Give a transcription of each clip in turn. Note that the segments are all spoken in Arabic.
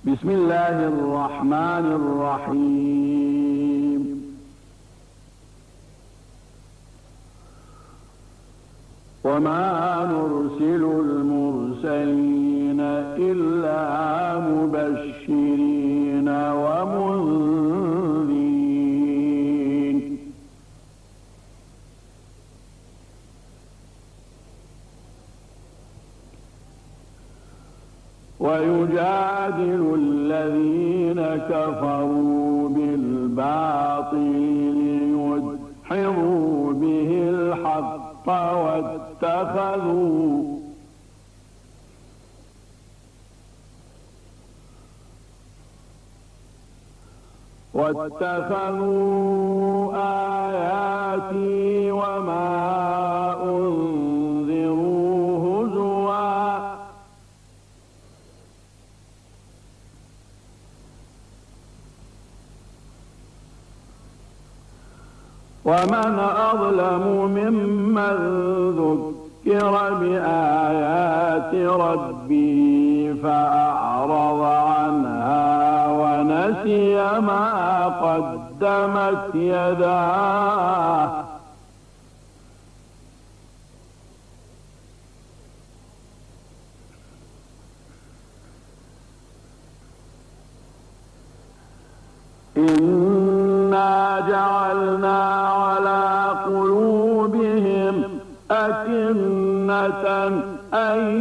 بسم الله الرحمن الرحيم. وما نرسل المرسلين إلا مبشرين ومنذرين ويجادل الذين كفروا بالباطل ليدحضوا به الحق واتخذوا آياتي وما أنذروا هزوا ومن أظلم ممن ذكر بآيات ربه فأعرض عنها ونسي ما قدمت يداه إنا جعلنا على قلوبهم أكنة أن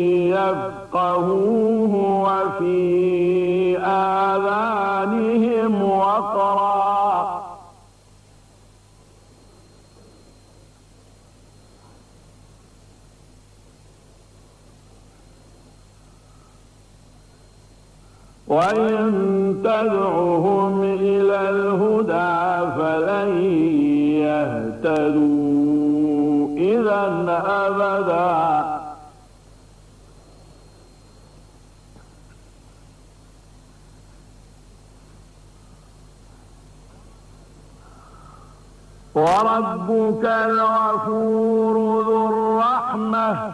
يفقهوه وفي آذانهم وقرا وإن تدعهم إلى الهدى فلن يهتدوا إذا أبدا وربك الغفور ذو الرحمة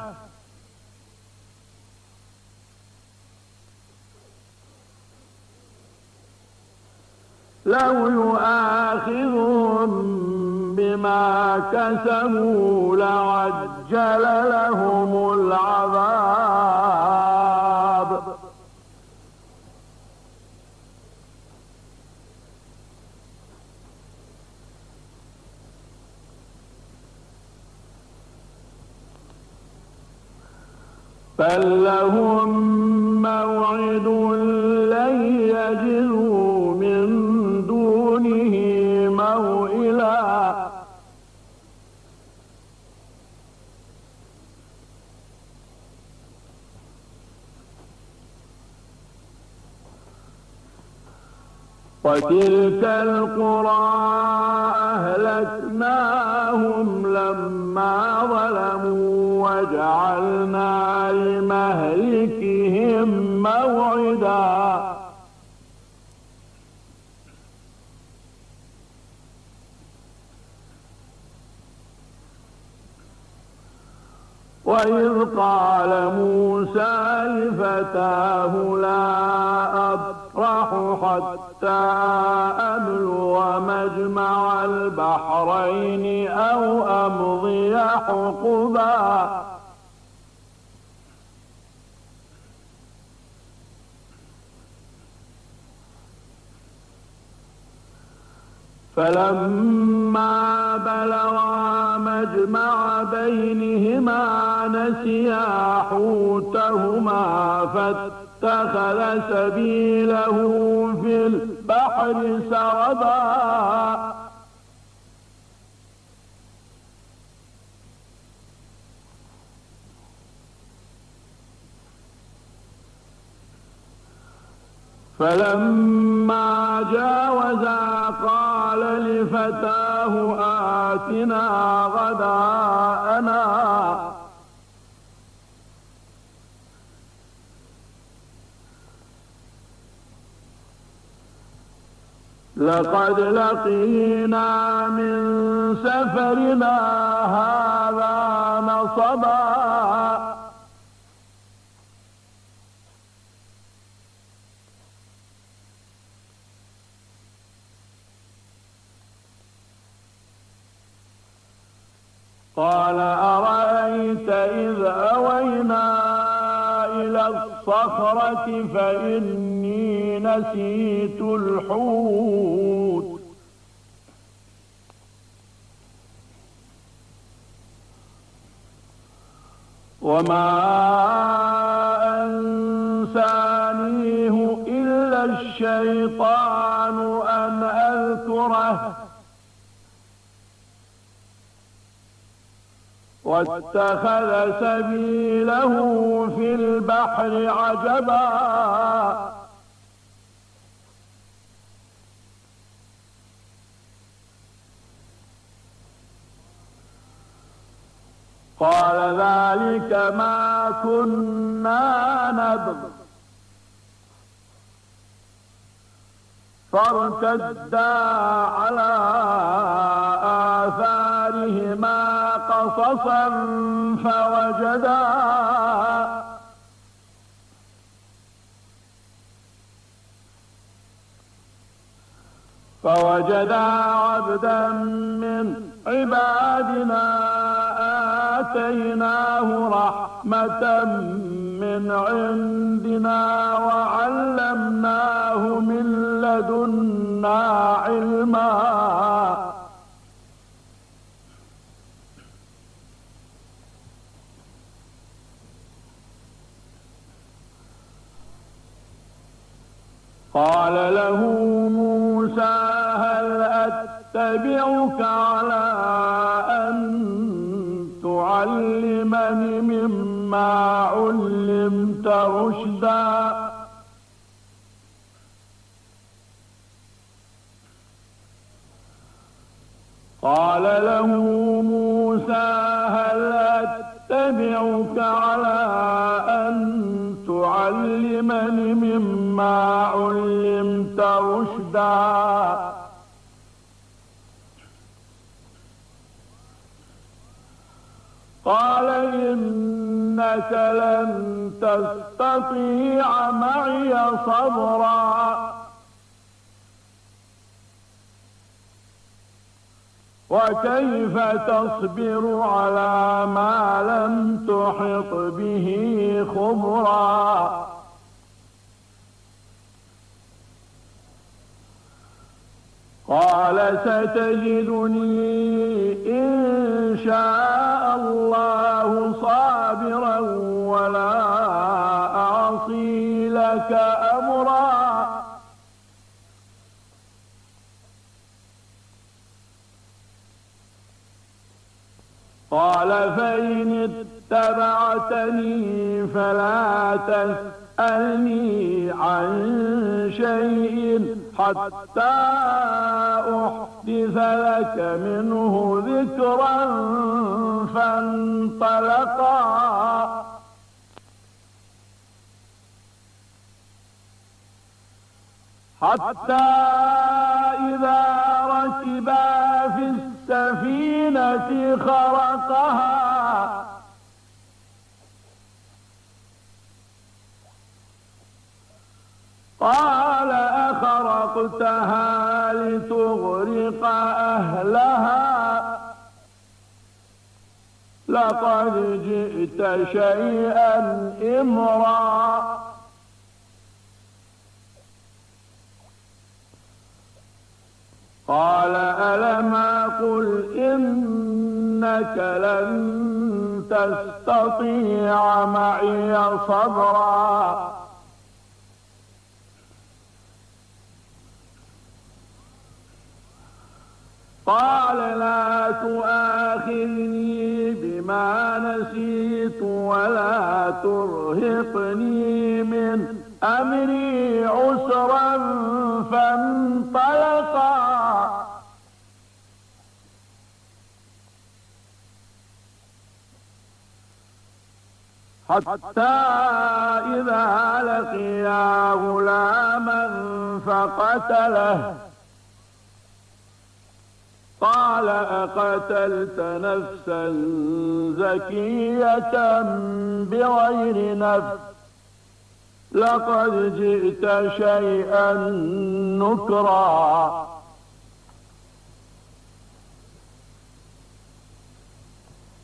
لو يؤاخذهم بما كسبوا لعجل لهم العذاب بل لهم موعد لن يجدوا من دونه موئلا وتلك القرى أهلكناهم لما ظلموا وجعلنا لمهلكهم موعدا وإذ قال موسى لفتاه لا أبرح حتى أبلغ مجمع البحرين أو أمضي حقبا فلما بلغا مجمع بينهما نسيا حوتهما فاتخذ سبيله في البحر سربا فلما جاوزا قال لفتاه آتنا غداءنا لقد لقينا من سفرنا هذا نصبا. قال أرأيت إذ أوينا إلى الصخرة فإني نسيت الحوت وما أنسانيه إلا الشيطان أن أذكره واتخذ سبيله في البحر عجبا قال ذلك ما كنا نبغ فارتدا على آثارهما قصصا فوجدا عبدا من عبادنا آتيناه رحمة من عندنا وعلمناه من لدنا علما قال له موسى هل أتبعك على أن تعلمني مما علمت رشدا قال له موسى هل أتبعك على أن تعلمني مما علمت رشدا قال إنك لن تستطيع معي صبرا وكيف تصبر على ما لم تحط به خبرا قال ستجدني إن شاء الله صابرا ولا أعصي لك أمرا قال فإن اتبعتني فلا تسألني عن شيء حتى أحدث لك منه ذكرا فانطلقا حتى إذا ركبا في السفينة خرقها قال أخرقتها لتغرق أهلها لقد جئت شيئا إمرا قال ألم أقل إنك لن تستطيع معي صبرا قال لا تؤاخذني بما نسيت ولا ترهقني من أمري عسرا فانطلقا حتى إذا لقيا غلاما فقتله قال أقتلت نفسا زكية بغير نفس لقد جئت شيئا نكرا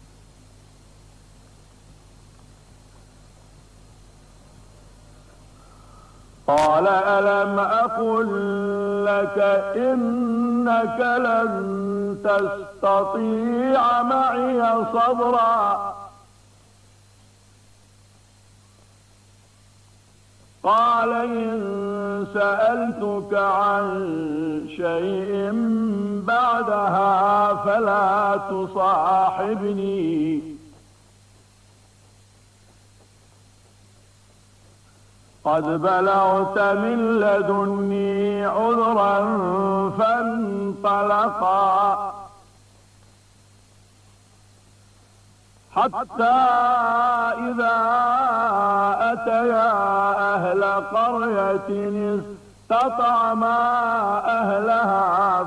قال ألم أقل لك إنك لن تستطيع معي صبرا قال إن سألتك عن شيء بعدها فلا تصاحبني قد بلغت من لدني عذرا فانطلقا حتى إذا أتيا أهل قرية استطعما أهلها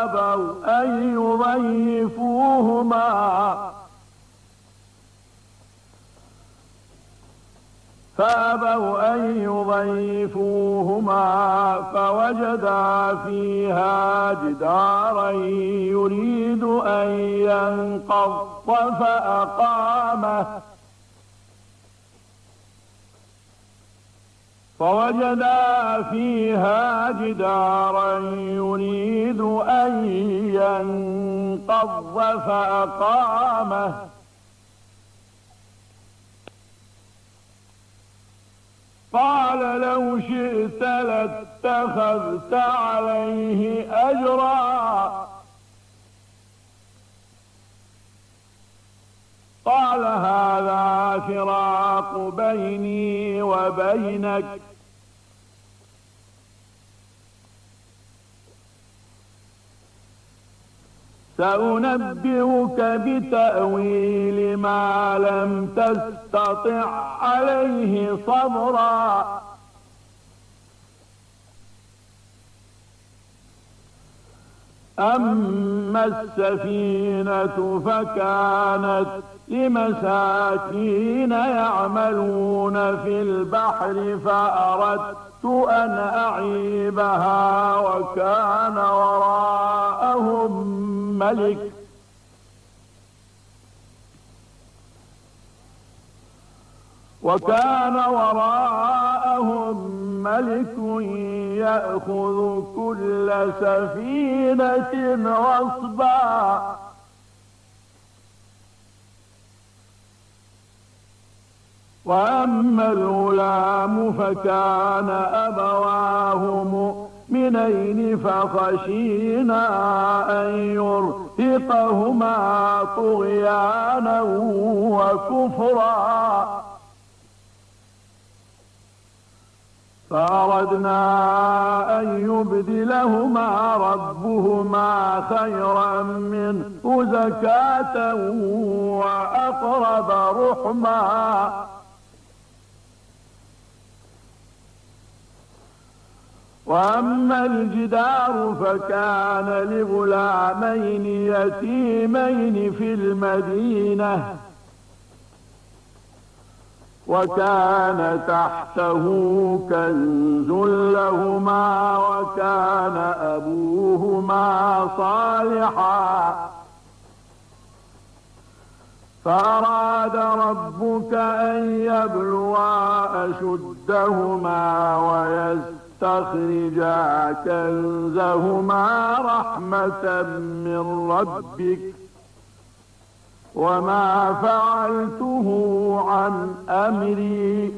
فأبوا أن يضيفوهما فوجدا فيها جدارا يريد أن ينقض فأقامه قال لو شئت لاتخذت عليه أجرا قال هذا فراق بيني وبينك سأنبئك بتأويل ما لم تستطع عليه صبرا أما السفينة فكانت لمساكين يعملون في البحر فأردت أن أعيبها وكان وراءهم ملك يأخذ كل سفينة غصبا وأما الغلام فكان أبواه مؤمنين فخشينا أن يرهقهما طغيانا وكفرا فأردنا أن يبدلهما ربهما خيرا منه زكاة وأقرب رحما وأما الجدار فكان لغلامين يتيمين في المدينة وكان تحته كنز لهما وكان أبوهما صالحا فأراد ربك أن يبلغا أشدهما ويستخرجا كنزهما رحمة من ربك وما فعلته عن أمري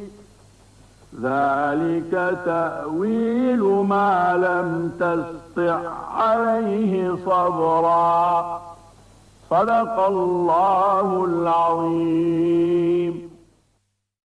ذلك تأويل ما لم تستطع عليه صبرا صدق الله العظيم.